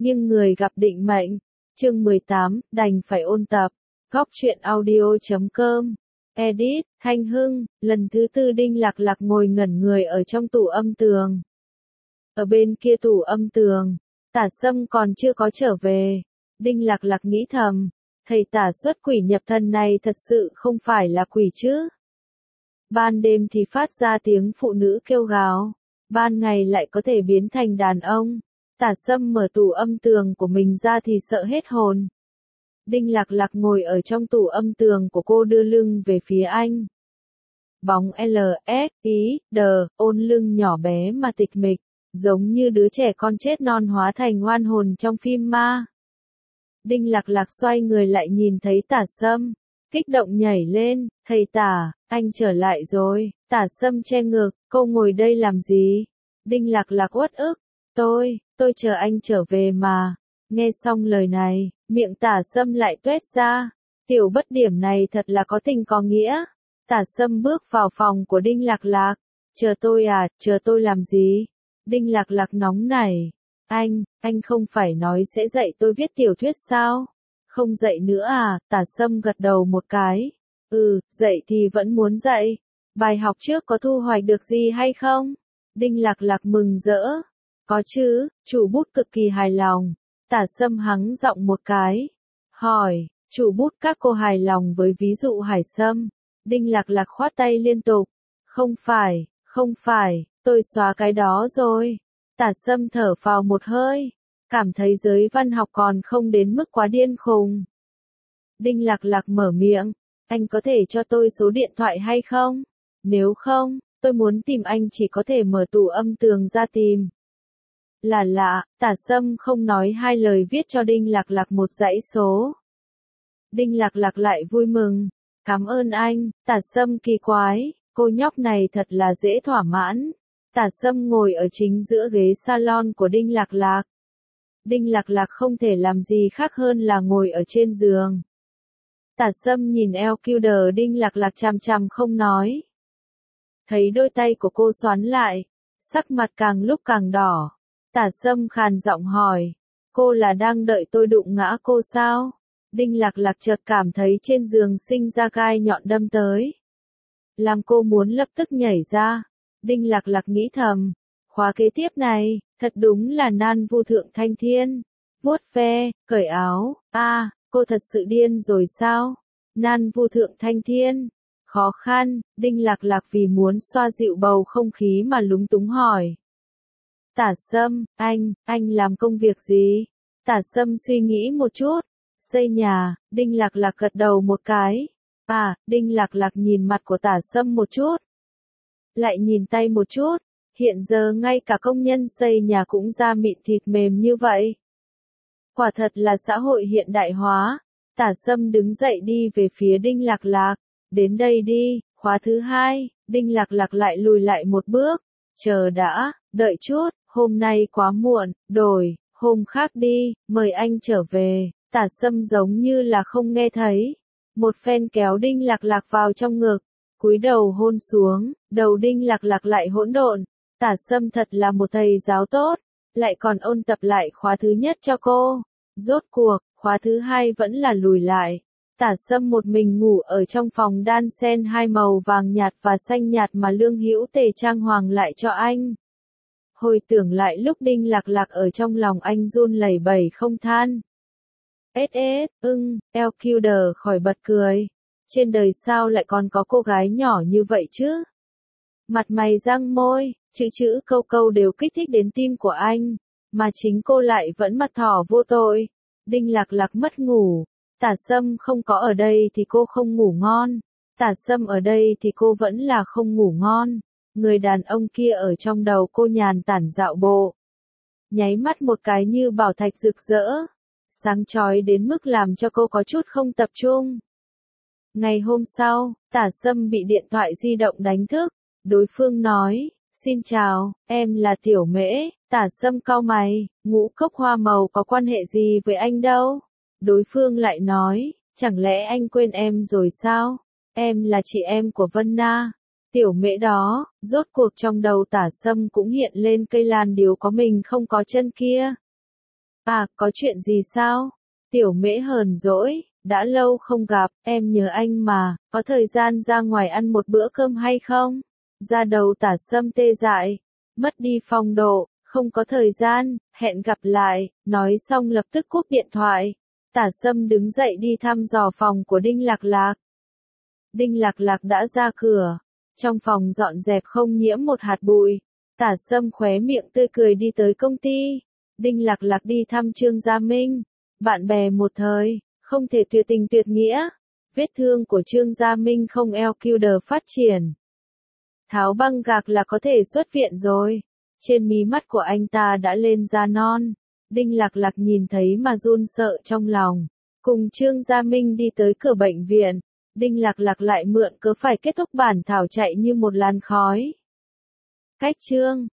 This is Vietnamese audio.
Nhưng người gặp định mệnh. Chương 18, đành phải ôn tập. Góc truyện audio.com. Edit, Thanh Hưng, lần thứ tư Đinh Lạc Lạc ngồi ngẩn người ở trong tủ âm tường. Ở bên kia tủ âm tường, Tả Sâm còn chưa có trở về. Đinh Lạc Lạc nghĩ thầm, thầy tả xuất quỷ nhập thần này thật sự không phải là quỷ chứ. Ban đêm thì phát ra tiếng phụ nữ kêu gào, ban ngày lại có thể biến thành đàn ông. Tả Sâm mở tủ âm tường của mình ra thì sợ hết hồn. Đinh Lạc Lạc ngồi ở trong tủ âm tường của cô đưa lưng về phía anh. Bóng LSD, ôn lưng nhỏ bé mà tịch mịch, giống như đứa trẻ con chết non hóa thành oan hồn trong phim ma. Đinh Lạc Lạc xoay người lại nhìn thấy Tả Sâm, kích động nhảy lên, thầy Tả, anh trở lại rồi. Tả Sâm che ngực, cô ngồi đây làm gì? Đinh Lạc Lạc uất ức, tôi chờ anh trở về mà. Nghe xong lời này, miệng Tả Sâm lại tuét ra, tiểu bất điểm này thật là có tình có nghĩa. Tả Sâm bước vào phòng của Đinh Lạc Lạc, chờ tôi à, chờ tôi làm gì? Đinh Lạc Lạc nóng nảy, anh không phải nói sẽ dạy tôi viết tiểu thuyết sao? Không dạy nữa à? Tả Sâm gật đầu một cái, dạy thì vẫn muốn dạy. Bài học trước có thu hoạch được gì hay không? Đinh Lạc Lạc mừng rỡ, có chứ, chủ bút cực kỳ hài lòng. Tả Sâm hắng giọng một cái, hỏi, chủ bút các cô hài lòng với ví dụ Hải Sâm? Đinh Lạc Lạc khoát tay liên tục, không phải, tôi xóa cái đó rồi. Tả Sâm thở phào một hơi, cảm thấy giới văn học còn không đến mức quá điên khùng. Đinh Lạc Lạc mở miệng, anh có thể cho tôi số điện thoại hay không? Nếu không, tôi muốn tìm anh chỉ có thể mở tủ âm tường ra tìm. Là lạ, Tả Sâm không nói hai lời viết cho Đinh Lạc Lạc một dãy số. Đinh Lạc Lạc lại vui mừng, cảm ơn anh. Tả Sâm kỳ quái, cô nhóc này thật là dễ thỏa mãn. Tả Sâm ngồi ở chính giữa ghế salon của Đinh Lạc Lạc. Đinh Lạc Lạc không thể làm gì khác hơn là ngồi ở trên giường. Tả Sâm nhìn eo cute Đinh Lạc Lạc chằm chằm không nói. Thấy đôi tay của cô xoắn lại, sắc mặt càng lúc càng đỏ. Tả Sâm khàn giọng hỏi, cô là đang đợi tôi đụng ngã cô sao? Đinh Lạc Lạc chợt cảm thấy trên giường sinh ra gai nhọn đâm tới, làm cô muốn lập tức nhảy ra. Đinh Lạc Lạc nghĩ thầm, khóa kế tiếp này, thật đúng là nan vu thượng thanh thiên. Vuốt ve, cởi áo, cô thật sự điên rồi sao? Nan vu thượng thanh thiên. Khó khăn, Đinh Lạc Lạc vì muốn xoa dịu bầu không khí mà lúng túng hỏi. Tả Sâm, anh làm công việc gì? Tả Sâm suy nghĩ một chút, xây nhà. Đinh Lạc Lạc gật đầu một cái. Đinh Lạc Lạc nhìn mặt của Tả Sâm một chút, lại nhìn tay một chút, hiện giờ ngay cả công nhân xây nhà cũng da mịn thịt mềm như vậy. Quả thật là xã hội hiện đại hóa. Tả Sâm đứng dậy đi về phía Đinh Lạc Lạc, đến đây đi, khóa thứ 2. Đinh Lạc Lạc lại lùi lại một bước, chờ đã, đợi chút, hôm nay quá muộn, đổi, hôm khác đi, mời anh trở về. Tả Sâm giống như là không nghe thấy, một phen kéo Đinh Lạc Lạc vào trong ngực, cúi đầu hôn xuống, đầu Đinh Lạc Lạc lại hỗn độn. Tả Sâm thật là một thầy giáo tốt, lại còn ôn tập lại khóa thứ nhất cho cô. Rốt cuộc, khóa thứ 2 vẫn là lùi lại. Tả Sâm một mình ngủ ở trong phòng đan xen hai màu vàng nhạt và xanh nhạt mà Lương Hữu Tề trang hoàng lại cho anh. Hồi tưởng lại lúc Đinh Lạc Lạc ở trong lòng anh run lẩy bẩy không than. Eo cute khỏi bật cười. Trên đời sao lại còn có cô gái nhỏ như vậy chứ? Mặt mày răng môi, chữ câu câu đều kích thích đến tim của anh, mà chính cô lại vẫn mặt thỏ vô tội. Đinh Lạc Lạc mất ngủ. Tả Sâm không có ở đây thì cô không ngủ ngon. Tả Sâm ở đây thì cô vẫn là không ngủ ngon. Người đàn ông kia ở trong đầu cô nhàn tản dạo bộ, nháy mắt một cái như bảo thạch rực rỡ, sáng chói đến mức làm cho cô có chút không tập trung. Ngày hôm sau, Tả Sâm bị điện thoại di động đánh thức. Đối phương nói, xin chào, em là Tiểu Mễ. Tả Sâm cau mày, ngũ cốc hoa màu có quan hệ gì với anh đâu? Đối phương lại nói, chẳng lẽ anh quên em rồi sao? Em là chị em của Vân Na. Tiểu Mễ đó. Rốt cuộc trong đầu Tả Sâm cũng hiện lên cây lan điếu có mình không có chân kia. À, có chuyện gì sao? Tiểu Mễ hờn dỗi, đã lâu không gặp, em nhớ anh mà, có thời gian ra ngoài ăn một bữa cơm hay không? Da đầu Tả Sâm tê dại, mất đi phong độ, không có thời gian, hẹn gặp lại, nói xong lập tức cúp điện thoại. Tả Sâm đứng dậy đi thăm dò phòng của Đinh Lạc Lạc. Đinh Lạc Lạc đã ra cửa, trong phòng dọn dẹp không nhiễm một hạt bụi. Tả Sâm khóe miệng tươi cười đi tới công ty. Đinh Lạc Lạc đi thăm Trương Gia Minh. Bạn bè một thời, không thể tuyệt tình tuyệt nghĩa. Vết thương của Trương Gia Minh không LQD phát triển. Tháo băng gạc là có thể xuất viện rồi. Trên mí mắt của anh ta đã lên da non. Đinh Lạc Lạc nhìn thấy mà run sợ trong lòng. Cùng Trương Gia Minh đi tới cửa bệnh viện. Đinh Lạc Lạc lại mượn cớ phải kết thúc bản thảo chạy như một làn khói. Cách Trương